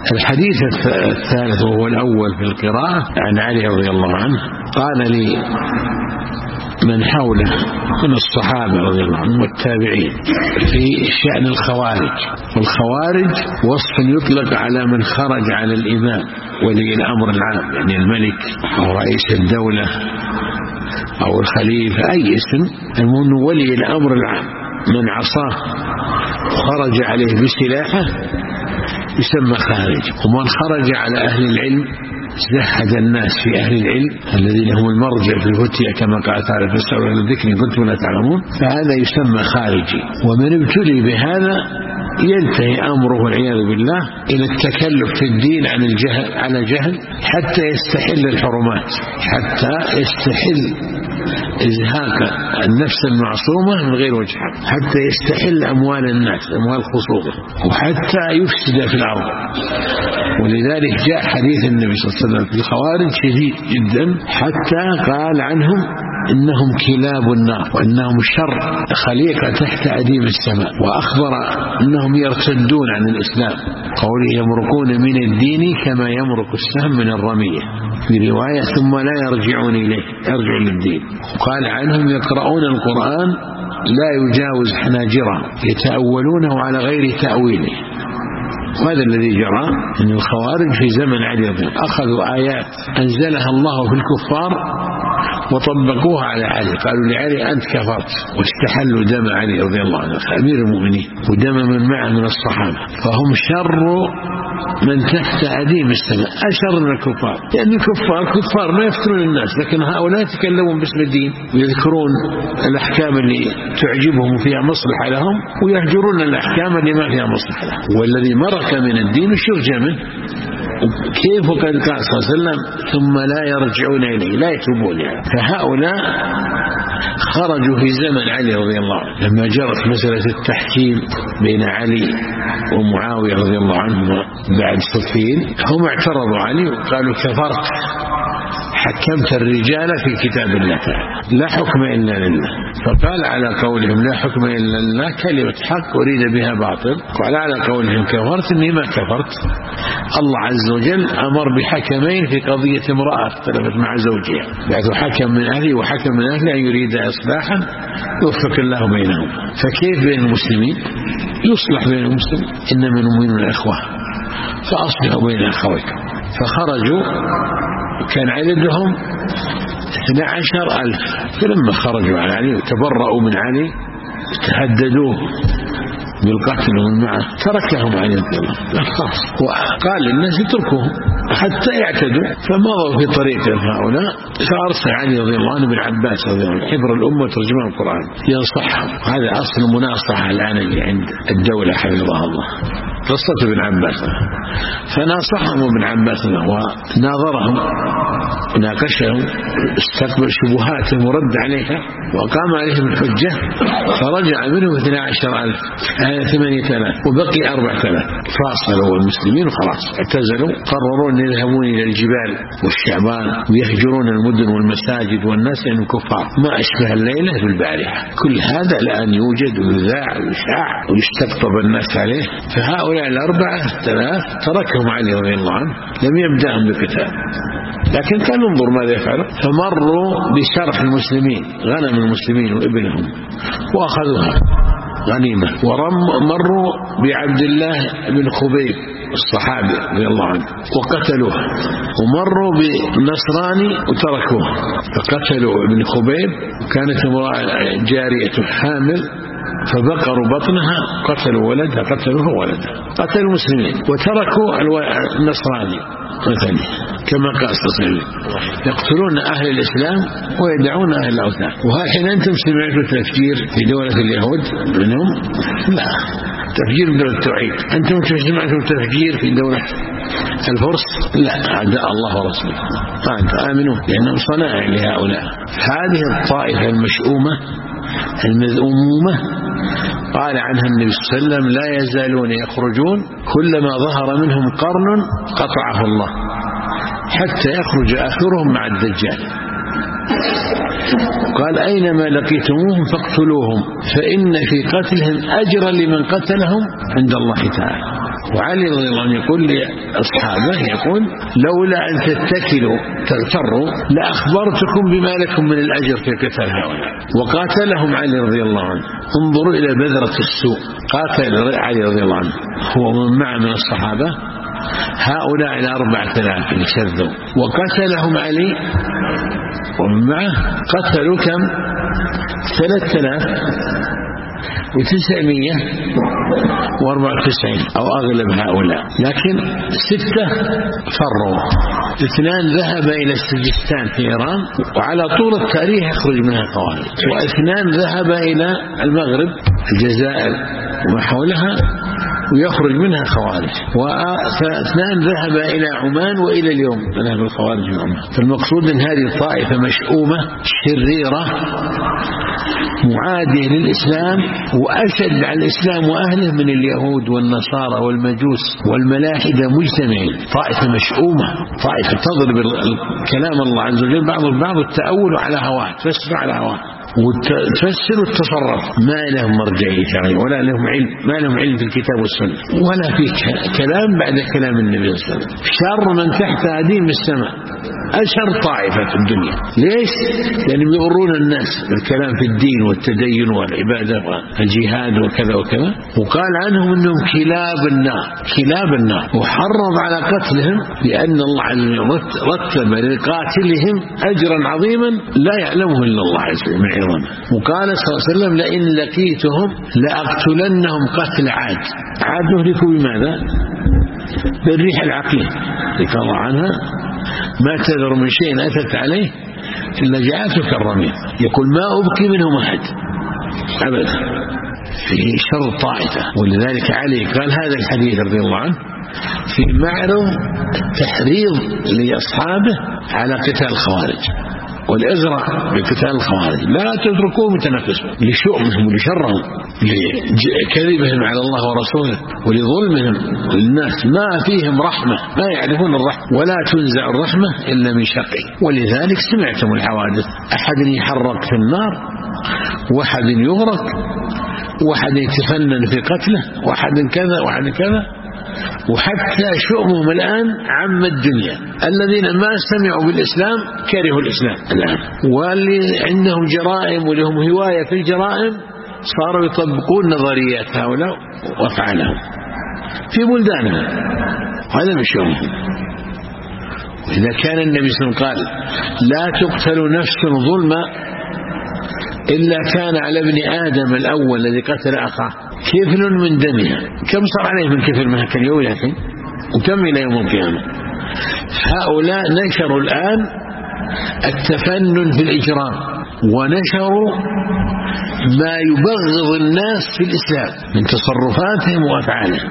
الحديث الثالث وهو الأول في القراءة عن علي رضي الله عنه قال لي من حوله من الصحابة رضي الله عنهم والتابعين في شأن الخوارج. والخوارج وصف يطلق على من خرج على الإمام ولي الأمر العام، يعني الملك أو رئيس الدولة أو الخليفة، أي اسم، المهم ولي الأمر العام من عصاه خرج عليه بسلاحه يسمى خارج. ومن خرج على أهل العلم زهد الناس في أهل العلم الذين هم المرجع في الفتية كما قال تعالى فاسألوا أهل الذكر إن كنتم لا تعلمون، فهذا يسمى خارجي. ومن ابتلي بهذا ينتهي أمره والعياذ بالله إلى التكلف في الدين عن الجهل على جهل حتى يستحل الحرمات، حتى يستحل إزهاق النفس المعصومة من غير وجه حق، حتى يستحل أموال الناس أموال خصومه، وحتى يفسد في الأرض. ولذلك جاء حديث النبي صلى الله عليه وسلم في الخوارج شديد جدا حتى قال عنهم إنهم كلاب النار وإنهم شر خليقة تحت أديم السماء، وأخبر أنهم يرتدون عن الإسلام، قوله يمرقون من الدين كما يمرق السهم من الرمية، في رواية ثم لا يرجعون إليه، يرجع للدين. قال عنهم يقرؤون القرآن لا يجاوز حناجرهم يتأولونه على غير تأويله. وهذا الذي جرى أن الخوارج في زمن علي رضي الله أخذوا آيات أنزلها الله في الكفار وطبقوها على علي، قالوا لعلي أنت كفرت، واستحلوا دم علي رضي الله عنه أمير المؤمنين ودم من معه من الصحابة، فهم شر من تحت أديم السماء، أشر من الكفار، لأن الكفار ما يفترون الناس، لكن هؤلاء يتكلمون باسم الدين ويذكرون الأحكام اللي تعجبهم فيها مصلحة لهم ويهجرون الأحكام اللي ما فيها مصلحة لهم. والذي مرك من الدين وشرج منه، كيف قال صلى الله عليه وسلم ثم لا يرجعون إليه، لا يتوبون يعني. فهؤلاء خرجوا في زمن علي رضي الله عنه لما جرت مسألة التحكيم بين علي ومعاوية رضي الله عنهما بعد صفين، هم اعترضوا علي وقالوا كفرت، حكمت الرجال في كتاب الله تعالى لا حكم إلا لله. فقال على قولهم لا حكم إلا لله كلمة حق وريد بها باطل، وقال على قولهم كفرت إني ما كفرت. الله عز وجل أمر بحكمين في قضية امرأة اختلفت مع زوجها، بعد حكم من أهلي وحكم من أهلي أن يريد إصلاحا يوفق الله بينهم. فكيف بين المسلمين يصلح بين المسلمين؟ إنما المؤمنون الإخوة فأصلحوا بين أخويكم. فخرجوا كان عددهم 12,000، فلما خرجوا على علي وتبرؤوا من علي تهددوه بالقتل ومن معه تركهم علي رضي الله عنه، وقال للناس اتركوهم حتى يعتدوا. فمضوا في طريق هؤلاء، فأرسل علي رضي الله عنه بن عباس رضي الله عنه حبر الأمة ترجمان القرآن ينصحهم. هذا أصل المناصحة الآن اللي عند الدولة حفظها الله، قصة ابن عباس. فناصحهم ابن عباس وناظرهم وناقشهم، استقبل شبهاتهم ورد عليها وقام عليهم الحجة، فرجع منهم 12,000 8,000 وبقي 4,000. فاصلوا المسلمين وخلاص اعتزلوا، قرروا أن يذهبون إلى الجبال والشعبان ويهجرون المدن والمساجد والناس لأنهم كفار. ما أشبه الليلة بالبارحة. كل هذا الآن يوجد ويذاع ويشاع ويستقطب الناس عليه. فهؤلاء 4,000 تركهم علي رضي الله عنه، لم يبدأهم بقتال، لكن كان انظر ماذا يفعلون. فمروا بسرح المسلمين، غنم المسلمين وإبلهم وأخذوها غنيمة. ومروا بعبد الله بن خبيب الصحابي رضي الله عنه وقتلوه. ومروا بنصراني وتركوه، فقتلوا ابن خبيب، كانت امرأة جارية حامل فبقروا بطنها، قتلوا ولدها، قتلوه ولدها، قتلوا المسلمين وتركوا النصراني مثلا كما قال صلى الله عليه وسلم يقتلون أهل الإسلام ويدعون أهل الأوثان. وهل أنتم سمعتوا تفجير في دولة اليهود منهم؟ لا، تفجير من دولة التوحيد. أنتم سمعتوا تفجير في دولة الفرس؟ لا، أعداء الله ورسوله. فأنتم آمنوا لأنهم صنائع لهؤلاء. هذه الطائفة المشؤومة المذمومة قال عنها النبي صلى الله عليه وسلم لا يزالون يخرجون كلما ظهر منهم قرن قطعه الله حتى يخرج آخرهم مع الدجال. قال أينما لقيتموهم فاقتلوهم فإن في قتلهم أجرا لمن قتلهم عند الله تعالى. وعلي رضي الله عنه يقول لأصحابه يقول لولا أن تتكلوا تغتروا لأخبرتكم بما لكم من الأجر في قتال هؤلاء. وقاتلهم علي رضي الله عنه. انظروا إلى بذرة السوء. قاتل علي رضي الله عنه هو من معه من الصحابة هؤلاء إلى 4000 اللي شذوا، وقتلهم علي ومن معه قتلوا كم؟ 3994 أو أغلب هؤلاء، لكن 6 فروا، 2 ذهب إلى السجستان في إيران وعلى طول التاريخ يخرج منها خوارج، و2 ذهب إلى المغرب الجزائر وما حولها ويخرج منها خوارج، و2 ذهب إلى عمان وإلى اليوم ذهب الخوارج من عمان. فالمقصود أن هذه الطائفة مشؤومة شريرة معادية للإسلام وأشد على الإسلام وأهله من اليهود والنصارى والمجوس والملاحدة مجتمعين. طائفة مشؤومة، طائفة تضرب كلام الله عز وجل بعض التأول على هواه، تفسر على هواه وتفسر وتتصرف، ما لهم مرجعية شرعية ولا لهم علم، ما لهم علم في الكتاب والسنة ولا في كلام بعد كلام النبي صلى الله عليه وسلم. شر من تحت أديم السماء، أشر طائفة في الدنيا. ليش؟ لأنهم يغرون الناس بالكلام في الدين والتدين والعبادة والجهاد وكذا وكذا، وقال عنهم أنهم كلاب النار، كلاب النار، وحرض على قتلهم لأن الله رتب لقاتلهم أجرا عظيما لا يعلمه إلا الله عز وجل من عظمه. وقال صلى الله عليه وسلم لئن لقيتهم لأقتلنهم قتل عاد. عاد نهلكوا بماذا؟ بالريح العقيم ذكر الله عنها ما تذر من شيء أتت عليه إلا جاءته كالرميم، يقول ما أبكي منهم أحد أبدا، في شر طائفة. ولذلك علي قال هذا الحديث رضي الله عنه في معرض تحريض لأصحابه على قتال الخوارج والإزراء بقتال الخوارج، لا تتركوه متنفسون لشؤمهم ولشرهم لكذبهم على الله ورسوله ولظلمهم للناس، ما فيهم رحمة، ما يعرفون الرحمة، ولا تنزع الرحمة إلا من شقي. ولذلك سمعتم الحوادث، أحد يحرق في النار، واحد يغرق، واحد يتفنن في قتله، واحد كذا واحد كذا، وحتى شؤمهم الآن عم الدنيا. الذين ما سمعوا بالإسلام كرهوا الإسلام الآن، واللي عندهم جرائم ولهم هواية في الجرائم صاروا يطبقون نظريات هؤلاء وأفعالهم في بلدانهم، هذا من شؤمهم. وإذا كان النبي صلى الله عليه وسلم قال لا تقتل نفس ظلما إلا كان على ابن آدم الأول الذي قتل أخاه كفل من دمها، كم صار عليه من كفل منها كاليوم يحين وكم إلى يوم القيامة. هؤلاء نشروا الآن التفنن في الإجرام، ونشروا ما يبغض الناس في الإسلام من تصرفاتهم وأفعالهم،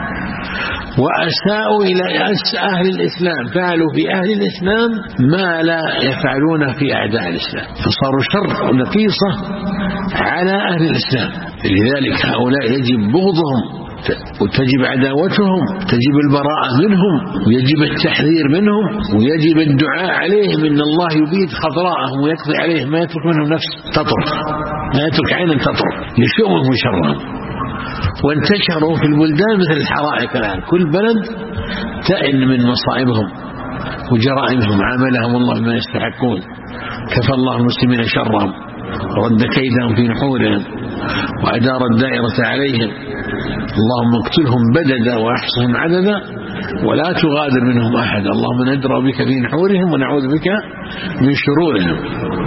وأساءوا إلى أهل الإسلام، فعلوا في أهل الإسلام ما لا يفعلون في أعداء الإسلام، فصاروا شر نقيصة على أهل الإسلام. لذلك هؤلاء يجب بغضهم وتجب عداوتهم، تجب البراءة منهم، ويجب التحذير منهم، ويجب الدعاء عليهم إن الله يبيد خضراءهم ويقضي عليهم، ما يترك منهم نفس تطرف، ما يترك عينا تطرف لشؤمهم وشرهم. وانتشروا في البلدان مثل الحرائق الآن، كل بلد تئن من مصائبهم وجرائمهم، عاملهم الله بما يستحقون، كفى الله المسلمين شرهم ورد كيدهم في نحورهم وأدار الدائرة عليهم. اللهم اقتلهم بددا وأحصهم عددا ولا تغادر منهم أحد، اللهم ندرأ بك في نحورهم ونعوذ بك من شرورهم.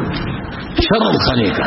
شر الخليقة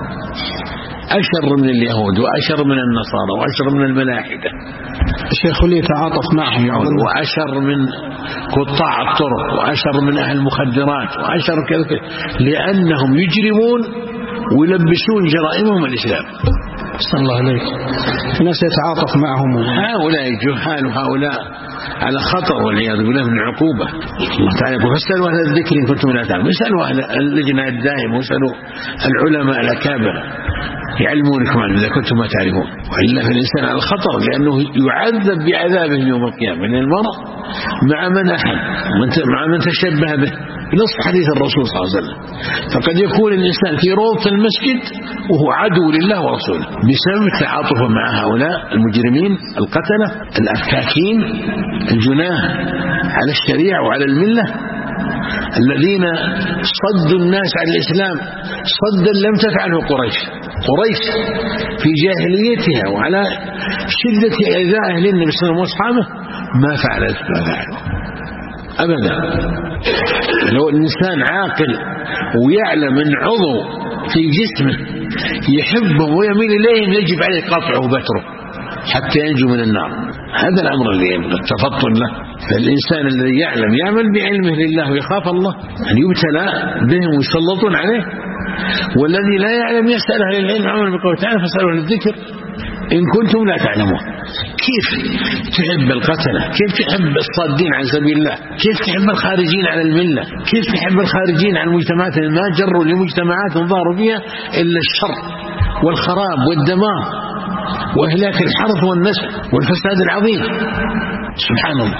أشر من اليهود وأشر من النصارى وأشر من الملاحدة. الشيخ اللي يتعاطف معهم وأشر من قطاع الطرق وأشر من أهل المخدرات وأشر كذا، لأنهم يجرمون ويلبسون جرائمهم الإسلام. صلى الله عليك. الناس يتعاطف معهم، هؤلاء جهال وهؤلاء على خطر والعياذ بالله من العقوبة. الله تعالى يقول فاسألوا أهل الذكر إن كنتم لا تعلمون، اسألوا أهل اللجنة الدائمة واسألوا العلماء الأكابر يعلمونكم عنه إذا كنتم ما تعرفون. وإلا في الإنسان على الخطر، لأنه يعذب بعذابهم يوم القيامة من المرء مع من أحب مع من تشبه به نص حديث الرسول صلى الله عليه وسلم. فقد يكون الإنسان في روضة المسجد وهو عدو لله ورسوله بسبب تعاطفه مع هؤلاء المجرمين القتلة الأفكاكين الجناه على الشريعة وعلى الملة، الذين صدوا الناس عن الإسلام صدا لم تفعله قريش في جاهليتها وعلى شدة إيذائه للنبي صلى الله عليه وسلم وأصحابه ما فعلوا أبدا. لو الإنسان عاقل ويعلم من عضو في جسمه يحبهم ويميل إليهم يجب عليه قطعه وبتره حتى ينجو من النار. هذا الأمر اللي يبقى التفطن له. فالإنسان الذي يعمل بعلمه لله ويخاف الله أن يبتلى بهم ويسلطون عليه، والذي لا يعلم يسأل أهل العلم عمل بقوله تعالى فاسألوا للذكر إن كنتم لا تعلمون. كيف تحب القتلة؟ كيف تحب الصادين عن سبيل الله؟ كيف تحب الخارجين على الملة؟ كيف تحب الخارجين عن المجتمعات اللي ما جروا لمجتمعات ظهروا فيها إلا الشر والخراب والدمار وإهلاك الحرث والنسل والفساد العظيم؟ سبحان الله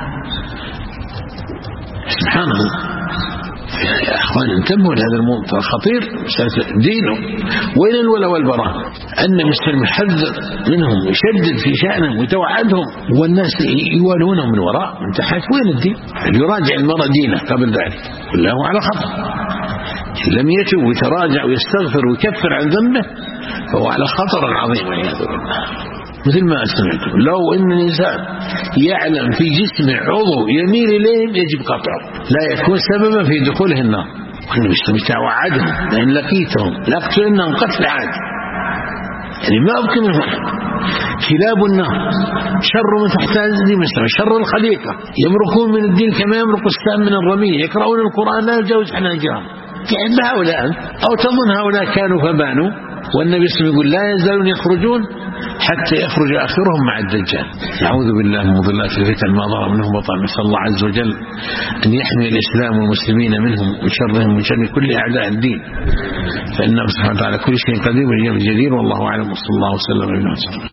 سبحان الله. يا أخوان انتبهوا لهذا الموضوع الخطير، دينه وين الولا والبراء. أن المسلم يحذر منهم ويشدد في شأنهم ويتوعدهم، والناس يوالونهم من وراء من تحت. وين الدين؟ يراجع المرء دينه قبل ذلك كله على خطر. إن لم يتب ويتراجع ويستغفر ويكفر عن ذنبه فهو على خطر عظيم والعياذ بالله. مثل ما سمعتم لو ان الانسان يعلم في جسمه عضو يميل اليهم يجب قطعه لا يكون سببا في دخوله النار. والنبي صلى الله عليه وسلم توعدهم لئن لقيتهم لاقتلنهم قتل عاد، يعني ما أبقي منهم. كلاب النار شر من تحت ذي مسلم شر الخليقة، يمرقون من الدين كما يمرق السهم من الرمية، يقرؤون القرآن لا يجاوز حناجرهم. تحب هؤلاء أو تظن هؤلاء كانوا فبانوا؟ والنبي صلى الله عليه وسلم يقول لا يزالون يخرجون حتى يخرج آخرهم مع الدجال. نعوذ بالله من مضلات الفتن ما ظهر منهم بطن. نسأل الله عز وجل أن يحمي الإسلام والمسلمين منهم وشرهم من شر كل أعداء الدين، فإنه سبحانه وتعالى كل شيء قدير والجدير. والله أعلم وصلى الله وسلم على